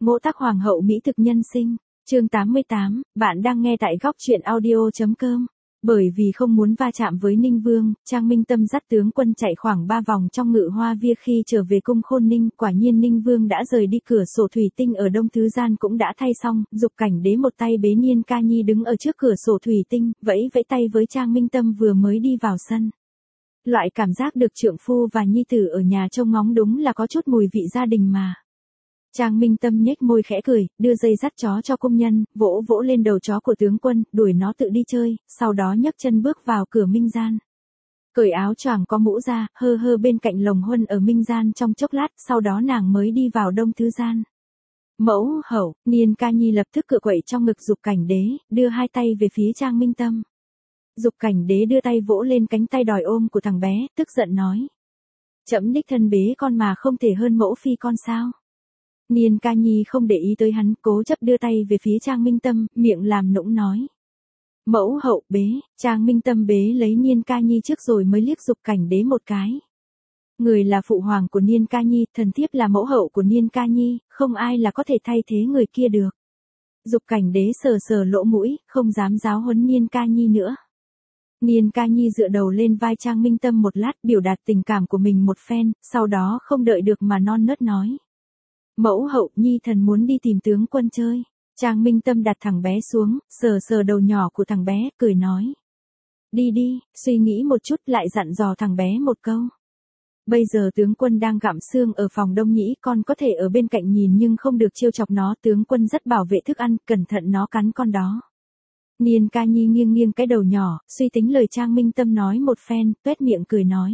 Ngũ Tắc Hoàng hậu mỹ thực nhân sinh, chương 88, bạn đang nghe tại góc truyện audio.com. Bởi vì không muốn va chạm với Ninh Vương, Trang Minh Tâm dắt tướng quân chạy khoảng 3 vòng trong Ngự Hoa Viên khi trở về cung Khôn Ninh. Quả nhiên Ninh Vương đã rời đi, cửa sổ thủy tinh ở Đông Thứ Gian cũng đã thay xong. Dục Cảnh Đế một tay bế Niên Ca Nhi đứng ở trước cửa sổ thủy tinh, vẫy vẫy tay với Trang Minh Tâm vừa mới đi vào sân. Loại cảm giác được trượng phu và nhi tử ở nhà trông ngóng đúng là có chút mùi vị gia đình mà. Trang Minh Tâm nhếch môi khẽ cười, đưa dây dắt chó cho công nhân, vỗ vỗ lên đầu chó của tướng quân, đuổi nó tự đi chơi, sau đó nhấc chân bước vào cửa Minh Gian. Cởi áo choàng có mũ ra, hơ hơ bên cạnh lồng huân ở Minh Gian trong chốc lát, sau đó nàng mới đi vào Đông Thứ Gian. Mẫu hậu, Niên Ca Nhi lập tức cựa quậy trong ngực Dục Cảnh Đế, đưa hai tay về phía Trang Minh Tâm. Dục Cảnh Đế đưa tay vỗ lên cánh tay đòi ôm của thằng bé, tức giận nói. Trẫm đích thân bế con mà không thể hơn mẫu phi con sao? Niên Ca Nhi không để ý tới hắn, cố chấp đưa tay về phía Trang Minh Tâm, miệng làm nũng nói. Mẫu hậu bế, Trang Minh Tâm bế lấy Niên Ca Nhi trước rồi mới liếc Dục Cảnh Đế một cái. Người là phụ hoàng của Niên Ca Nhi, thần thiếp là mẫu hậu của Niên Ca Nhi, không ai là có thể thay thế người kia được. Dục Cảnh Đế sờ sờ lỗ mũi, không dám giáo huấn Niên Ca Nhi nữa. Niên Ca Nhi dựa đầu lên vai Trang Minh Tâm một lát, biểu đạt tình cảm của mình một phen, sau đó không đợi được mà non nớt nói. Mẫu hậu, nhi thần muốn đi tìm tướng quân chơi. Trang Minh Tâm đặt thằng bé xuống, sờ sờ đầu nhỏ của thằng bé, cười nói. Đi đi, suy nghĩ một chút lại dặn dò thằng bé một câu. Bây giờ tướng quân đang gặm xương ở phòng Đông Nhĩ, con có thể ở bên cạnh nhìn nhưng không được trêu chọc nó, tướng quân rất bảo vệ thức ăn, cẩn thận nó cắn con đó. Niên Ca Nhi nghiêng nghiêng cái đầu nhỏ, suy tính lời Trang Minh Tâm nói một phen, tuét miệng cười nói.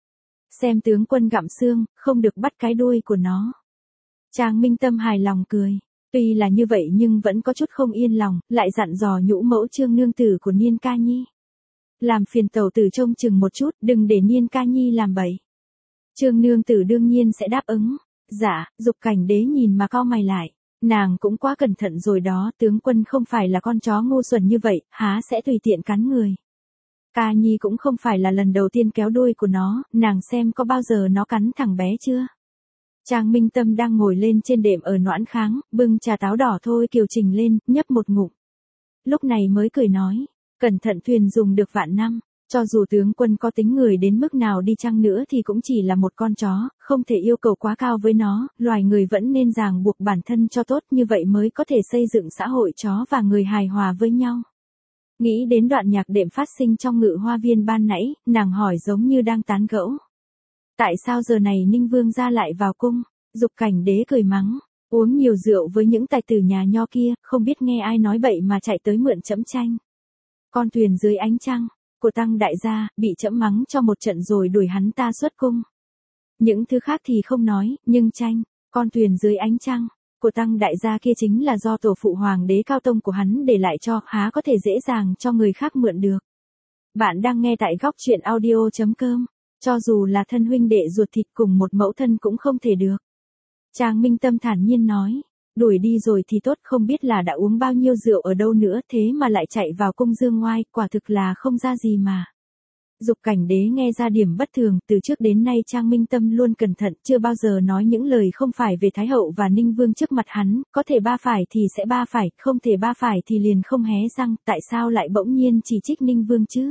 Xem tướng quân gặm xương, không được bắt cái đuôi của nó. Trang Minh Tâm hài lòng cười. Tuy là như vậy nhưng vẫn có chút không yên lòng, lại dặn dò nhũ mẫu Trương nương tử của Niên Ca Nhi. Làm phiền tẩu tử trông chừng một chút, đừng để Niên Ca Nhi làm bậy. Trương nương tử đương nhiên sẽ đáp ứng. Dạ, Dục Cảnh Đế nhìn mà cau mày lại. Nàng cũng quá cẩn thận rồi đó, tướng quân không phải là con chó ngu xuẩn như vậy, há sẽ tùy tiện cắn người. Ca Nhi cũng không phải là lần đầu tiên kéo đuôi của nó, nàng xem có bao giờ nó cắn thằng bé chưa. Trang Minh Tâm đang ngồi lên trên đệm ở Noãn Kháng, bưng trà táo đỏ thôi kiều trình lên, nhấp một ngụm. Lúc này mới cười nói, cẩn thận thuyền dùng được vạn năm, cho dù tướng quân có tính người đến mức nào đi chăng nữa thì cũng chỉ là một con chó, không thể yêu cầu quá cao với nó, loài người vẫn nên ràng buộc bản thân cho tốt, như vậy mới có thể xây dựng xã hội chó và người hài hòa với nhau. Nghĩ đến đoạn nhạc đệm phát sinh trong Ngự Hoa Viên ban nãy, nàng hỏi giống như đang tán gẫu. Tại sao giờ này Ninh Vương gia lại vào cung? Dục Cảnh Đế cười mắng, uống nhiều rượu với những tài tử nhà nho kia, không biết nghe ai nói bậy mà chạy tới mượn trẫm tranh. Con thuyền dưới ánh trăng của Tăng đại gia bị trẫm mắng cho một trận rồi đuổi hắn ta xuất cung. Những thứ khác thì không nói, nhưng tranh con thuyền dưới ánh trăng của Tăng đại gia kia chính là do tổ phụ hoàng đế Cao Tông của hắn để lại cho, há có thể dễ dàng cho người khác mượn được. Bạn đang nghe tại góc truyện audio.com. Cho dù là thân huynh đệ ruột thịt cùng một mẫu thân cũng không thể được. Trang Minh Tâm thản nhiên nói, đuổi đi rồi thì tốt, không biết là đã uống bao nhiêu rượu ở đâu nữa, thế mà lại chạy vào cung dương ngoai, quả thực là không ra gì mà. Dục Cảnh Đế nghe ra điểm bất thường, từ trước đến nay Trang Minh Tâm luôn cẩn thận, chưa bao giờ nói những lời không phải về Thái hậu và Ninh Vương trước mặt hắn, có thể ba phải thì sẽ ba phải, không thể ba phải thì liền không hé răng, tại sao lại bỗng nhiên chỉ trích Ninh Vương chứ?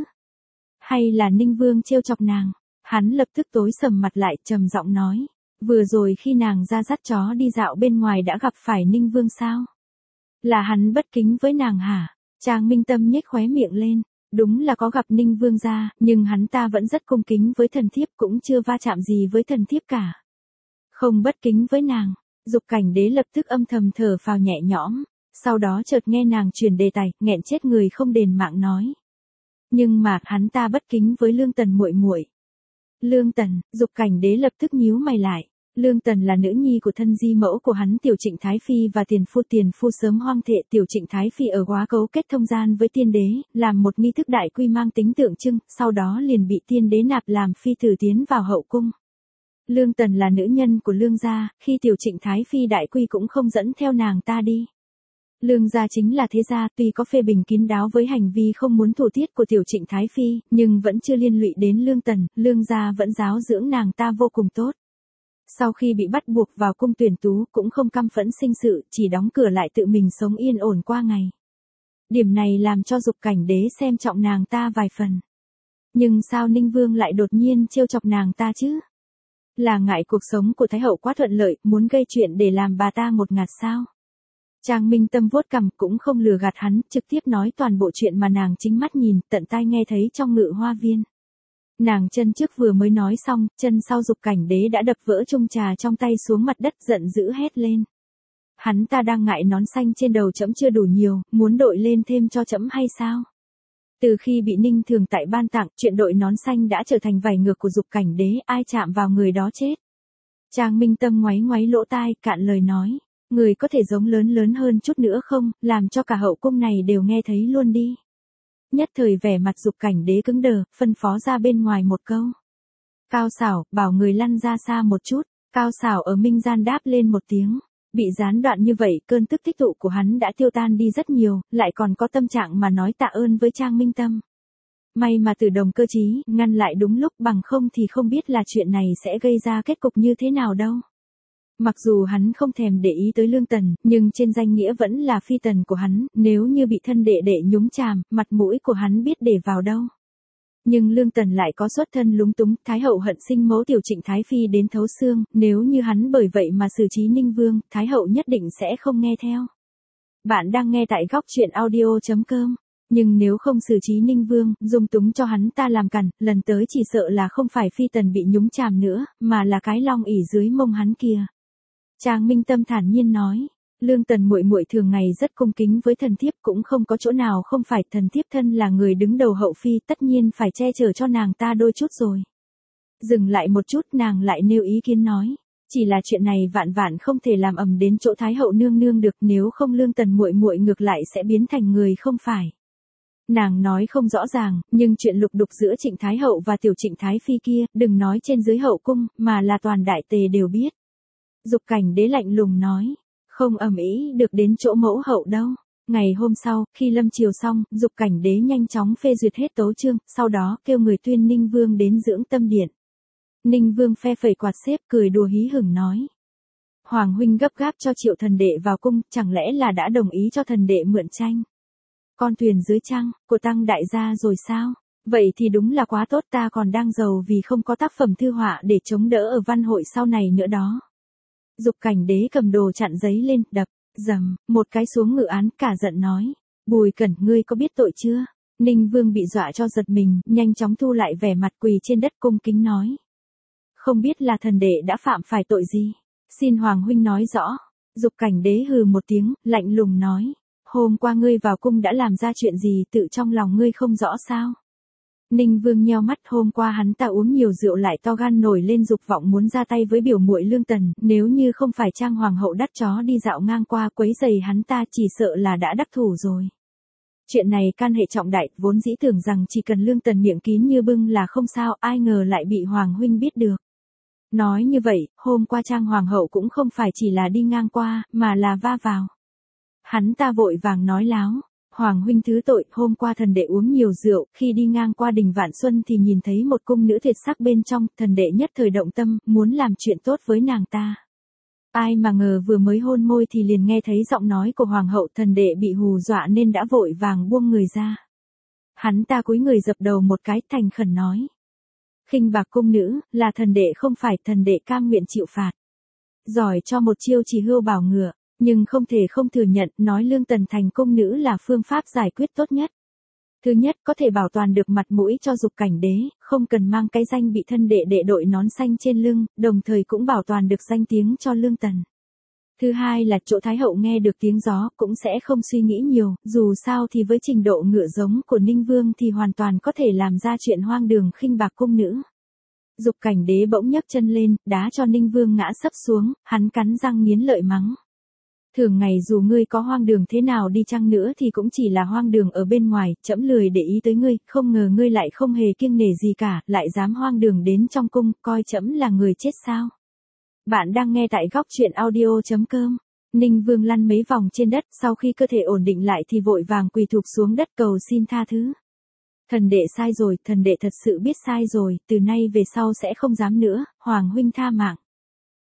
Hay là Ninh Vương trêu chọc nàng? Hắn lập tức tối sầm mặt lại, trầm giọng nói, vừa rồi khi nàng ra dắt chó đi dạo bên ngoài đã gặp phải Ninh Vương sao? Là hắn bất kính với nàng hả? Trang Minh Tâm nhếch khóe miệng lên, đúng là có gặp Ninh Vương gia, nhưng hắn ta vẫn rất cung kính với thần thiếp, cũng chưa va chạm gì với thần thiếp cả. Không bất kính với nàng. Dục Cảnh Đế lập tức âm thầm thở phào nhẹ nhõm, sau đó chợt nghe nàng chuyển đề tài, nghẹn chết người không đền mạng nói. Nhưng mà hắn ta bất kính với Lương Tần muội muội. Lương Tần, Dục Cảnh Đế lập tức nhíu mày lại. Lương Tần là nữ nhi của thân di mẫu của hắn Tiểu Trịnh Thái Phi và tiền phu sớm hoang thệ. Tiểu Trịnh Thái Phi ở Góa cấu kết thông gian với tiên đế, làm một nghi thức đại quy mang tính tượng trưng, sau đó liền bị tiên đế nạp làm phi tử tiến vào hậu cung. Lương Tần là nữ nhân của Lương gia, khi Tiểu Trịnh Thái Phi đại quy cũng không dẫn theo nàng ta đi. Lương gia chính là thế gia, tuy có phê bình kín đáo với hành vi không muốn thủ tiết của Tiểu Trịnh Thái Phi, nhưng vẫn chưa liên lụy đến Lương Tần, Lương gia vẫn giáo dưỡng nàng ta vô cùng tốt. Sau khi bị bắt buộc vào cung tuyển tú cũng không căm phẫn sinh sự, chỉ đóng cửa lại tự mình sống yên ổn qua ngày. Điểm này làm cho Dục Cảnh Đế xem trọng nàng ta vài phần. Nhưng sao Ninh Vương lại đột nhiên trêu chọc nàng ta chứ? Là ngại cuộc sống của Thái hậu quá thuận lợi, muốn gây chuyện để làm bà ta ngột ngạt sao? Trang Minh Tâm vuốt cằm cũng không lừa gạt hắn, trực tiếp nói toàn bộ chuyện mà nàng chính mắt nhìn, tận tai nghe thấy trong Ngự Hoa Viên. Nàng chân trước vừa mới nói xong, chân sau Dục Cảnh Đế đã đập vỡ chung trà trong tay xuống mặt đất giận dữ hét lên. Hắn ta đang ngại nón xanh trên đầu trẫm chưa đủ nhiều, muốn đội lên thêm cho trẫm hay sao? Từ khi bị Ninh Thường Tại ban tặng, chuyện đội nón xanh đã trở thành vải ngược của Dục Cảnh Đế, ai chạm vào người đó chết. Trang Minh Tâm ngoáy ngoáy lỗ tai, cạn lời nói, người có thể giống lớn lớn hơn chút nữa không, làm cho cả hậu cung này đều nghe thấy luôn đi. Nhất thời vẻ mặt Dục Cảnh Đế cứng đờ, phân phó ra bên ngoài một câu. Cao Xảo, bảo người lăn ra xa một chút. Cao Xảo ở minh gian đáp lên một tiếng. Bị gián đoạn như vậy, cơn tức tích tụ của hắn đã tiêu tan đi rất nhiều, lại còn có tâm trạng mà nói tạ ơn với Trang Minh Tâm. May mà Từ Đồng cơ trí, ngăn lại đúng lúc, bằng không thì không biết là chuyện này sẽ gây ra kết cục như thế nào đâu. Mặc dù hắn không thèm để ý tới Lương Tần, nhưng trên danh nghĩa vẫn là phi tần của hắn, nếu như bị thân đệ đệ nhúng chàm, mặt mũi của hắn biết để vào đâu. Nhưng Lương Tần lại có xuất thân lúng túng, Thái hậu hận sinh mẫu tiểu Trịnh Thái Phi đến thấu xương, nếu như hắn bởi vậy mà xử trí Ninh Vương, Thái hậu nhất định sẽ không nghe theo. Bạn đang nghe tại góc truyện audio.com. Nhưng nếu không xử trí Ninh Vương, dung túng cho hắn ta làm cản, lần tới chỉ sợ là không phải phi tần bị nhúng chàm nữa, mà là cái long ỷ dưới mông hắn kia. Trang Minh Tâm thản nhiên nói, Lương Tần muội muội thường ngày rất cung kính với thần thiếp, cũng không có chỗ nào không phải, thần thiếp thân là người đứng đầu hậu phi, tất nhiên phải che chở cho nàng ta đôi chút rồi. Dừng lại một chút, nàng lại nêu ý kiến nói, chỉ là chuyện này vạn vạn không thể làm ầm đến chỗ Thái hậu nương nương được, nếu không Lương Tần muội muội ngược lại sẽ biến thành người không phải. Nàng nói không rõ ràng, nhưng chuyện lục đục giữa Trịnh Thái hậu và tiểu Trịnh Thái Phi kia, đừng nói trên dưới hậu cung, mà là toàn đại tề đều biết. Dục Cảnh Đế lạnh lùng nói, không ầm ĩ được đến chỗ mẫu hậu đâu. Ngày hôm sau, khi lâm chiều xong, Dục Cảnh Đế nhanh chóng phê duyệt hết tấu chương, sau đó kêu người tuyên Ninh Vương đến dưỡng tâm điện. Ninh Vương phe phẩy quạt xếp, cười đùa hí hửng nói, Hoàng huynh gấp gáp cho Triệu thần đệ vào cung, chẳng lẽ là đã đồng ý cho thần đệ mượn tranh con thuyền dưới trăng của Tăng đại gia rồi sao? Vậy thì đúng là quá tốt, ta còn đang giàu vì không có tác phẩm thư họa để chống đỡ ở văn hội sau này nữa đó. Dục Cảnh Đế cầm đồ chặn giấy lên, đập, dầm, một cái xuống ngự án, cả giận nói, Bùi Cẩn, ngươi có biết tội chưa? Ninh Vương bị dọa cho giật mình, nhanh chóng thu lại vẻ mặt, quỳ trên đất cung kính nói, không biết là thần đệ đã phạm phải tội gì, xin Hoàng huynh nói rõ. Dục Cảnh Đế hừ một tiếng, lạnh lùng nói, hôm qua ngươi vào cung đã làm ra chuyện gì, tự trong lòng ngươi không rõ sao? Ninh Vương nheo mắt, hôm qua hắn ta uống nhiều rượu lại to gan nổi lên dục vọng muốn ra tay với biểu muội Lương Tần, nếu như không phải Trang hoàng hậu dắt chó đi dạo ngang qua quấy giày hắn ta, chỉ sợ là đã đắc thủ rồi. Chuyện này can hệ trọng đại, vốn dĩ tưởng rằng chỉ cần Lương Tần miệng kín như bưng là không sao, ai ngờ lại bị Hoàng huynh biết được. Nói như vậy, hôm qua Trang hoàng hậu cũng không phải chỉ là đi ngang qua, mà là va vào. Hắn ta vội vàng nói láo, Hoàng huynh thứ tội, hôm qua thần đệ uống nhiều rượu, khi đi ngang qua đình Vạn Xuân thì nhìn thấy một cung nữ tuyệt sắc bên trong, thần đệ nhất thời động tâm, muốn làm chuyện tốt với nàng ta. Ai mà ngờ vừa mới hôn môi thì liền nghe thấy giọng nói của Hoàng hậu, thần đệ bị hù dọa nên đã vội vàng buông người ra. Hắn ta cúi người dập đầu một cái, thành khẩn nói, khinh bạc cung nữ, là thần đệ không phải, thần đệ cam nguyện chịu phạt. Giỏi cho một chiêu chỉ hươu bảo ngựa. Nhưng không thể không thừa nhận, nói Lương Tần thành cung nữ là phương pháp giải quyết tốt nhất. Thứ nhất, có thể bảo toàn được mặt mũi cho Dục Cảnh Đế, không cần mang cái danh bị thân đệ đệ đội nón xanh trên lưng, đồng thời cũng bảo toàn được danh tiếng cho Lương Tần. Thứ hai là chỗ Thái hậu nghe được tiếng gió, cũng sẽ không suy nghĩ nhiều, dù sao thì với trình độ ngựa giống của Ninh Vương thì hoàn toàn có thể làm ra chuyện hoang đường khinh bạc cung nữ. Dục Cảnh Đế bỗng nhấc chân lên, đá cho Ninh Vương ngã sấp xuống, hắn cắn răng nghiến lợi mắng. Thường ngày dù ngươi có hoang đường thế nào đi chăng nữa thì cũng chỉ là hoang đường ở bên ngoài, trẫm lười để ý tới ngươi, không ngờ ngươi lại không hề kiêng nể gì cả, lại dám hoang đường đến trong cung, coi trẫm là người chết sao? Bạn đang nghe tại góc truyện audio.com. Ninh Vương lăn mấy vòng trên đất, sau khi cơ thể ổn định lại thì vội vàng quỳ thụp xuống đất cầu xin tha thứ. Thần đệ sai rồi, thần đệ thật sự biết sai rồi, từ nay về sau sẽ không dám nữa, Hoàng huynh tha mạng.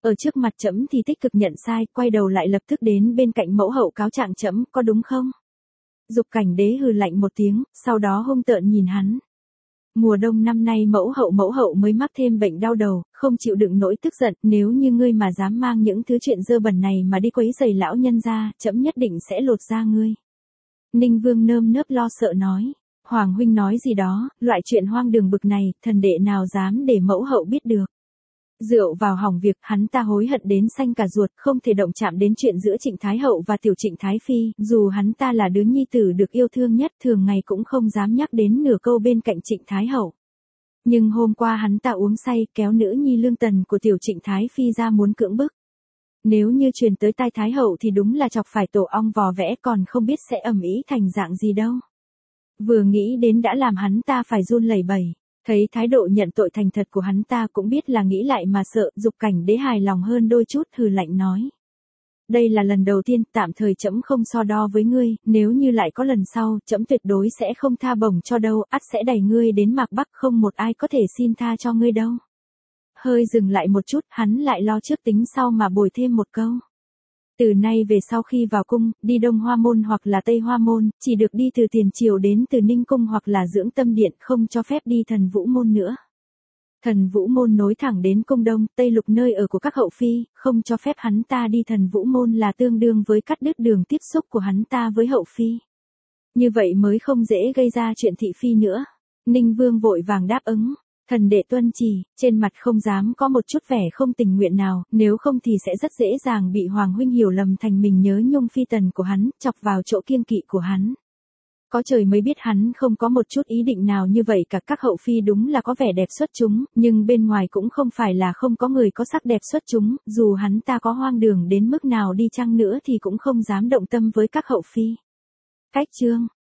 Ở trước mặt trẫm thì tích cực nhận sai, quay đầu lại lập tức đến bên cạnh mẫu hậu cáo trạng trẫm, có đúng không? Dục Cảnh Đế hừ lạnh một tiếng, sau đó hung tợn nhìn hắn. Mùa đông năm nay mẫu hậu mới mắc thêm bệnh đau đầu, không chịu đựng nỗi tức giận, nếu như ngươi mà dám mang những thứ chuyện dơ bẩn này mà đi quấy rầy lão nhân gia, trẫm nhất định sẽ lột da ngươi. Ninh Vương nơm nớp lo sợ nói, Hoàng huynh nói gì đó, loại chuyện hoang đường bực này, thần đệ nào dám để mẫu hậu biết được. Rượu vào hỏng việc, hắn ta hối hận đến xanh cả ruột, không thể động chạm đến chuyện giữa Trịnh Thái Hậu và tiểu Trịnh Thái Phi, dù hắn ta là đứa nhi tử được yêu thương nhất, thường ngày cũng không dám nhắc đến nửa câu bên cạnh Trịnh Thái Hậu. Nhưng hôm qua hắn ta uống say, kéo nữ nhi lương tần của tiểu Trịnh Thái Phi ra muốn cưỡng bức. Nếu như truyền tới tai Thái Hậu thì đúng là chọc phải tổ ong vò vẽ, còn không biết sẽ ầm ĩ thành dạng gì đâu. Vừa nghĩ đến đã làm hắn ta phải run lẩy bẩy. Thấy thái độ nhận tội thành thật của hắn ta cũng biết là nghĩ lại mà sợ, Dục Cảnh Đế hài lòng hơn đôi chút, hừ lạnh nói. Đây là lần đầu tiên, tạm thời trẫm không so đo với ngươi, nếu như lại có lần sau, trẫm tuyệt đối sẽ không tha bổng cho đâu, ắt sẽ đẩy ngươi đến Mạc Bắc, không một ai có thể xin tha cho ngươi đâu. Hơi dừng lại một chút, hắn lại lo trước tính sau mà bồi thêm một câu. Từ nay về sau khi vào cung, đi Đông Hoa Môn hoặc là Tây Hoa Môn, chỉ được đi từ Tiền Triều đến từ Ninh Cung hoặc là Dưỡng Tâm Điện, không cho phép đi Thần Vũ Môn nữa. Thần Vũ Môn nối thẳng đến Cung Đông, Tây Lục nơi ở của các hậu phi, không cho phép hắn ta đi Thần Vũ Môn là tương đương với cắt đứt đường tiếp xúc của hắn ta với hậu phi. Như vậy mới không dễ gây ra chuyện thị phi nữa. Ninh Vương vội vàng đáp ứng. Thần đệ tuân chỉ, trên mặt không dám có một chút vẻ không tình nguyện nào, nếu không thì sẽ rất dễ dàng bị Hoàng huynh hiểu lầm thành mình nhớ nhung phi tần của hắn, chọc vào chỗ kiêng kỵ của hắn. Có trời mới biết hắn không có một chút ý định nào như vậy cả, các hậu phi đúng là có vẻ đẹp xuất chúng, nhưng bên ngoài cũng không phải là không có người có sắc đẹp xuất chúng, dù hắn ta có hoang đường đến mức nào đi chăng nữa thì cũng không dám động tâm với các hậu phi. Cách chương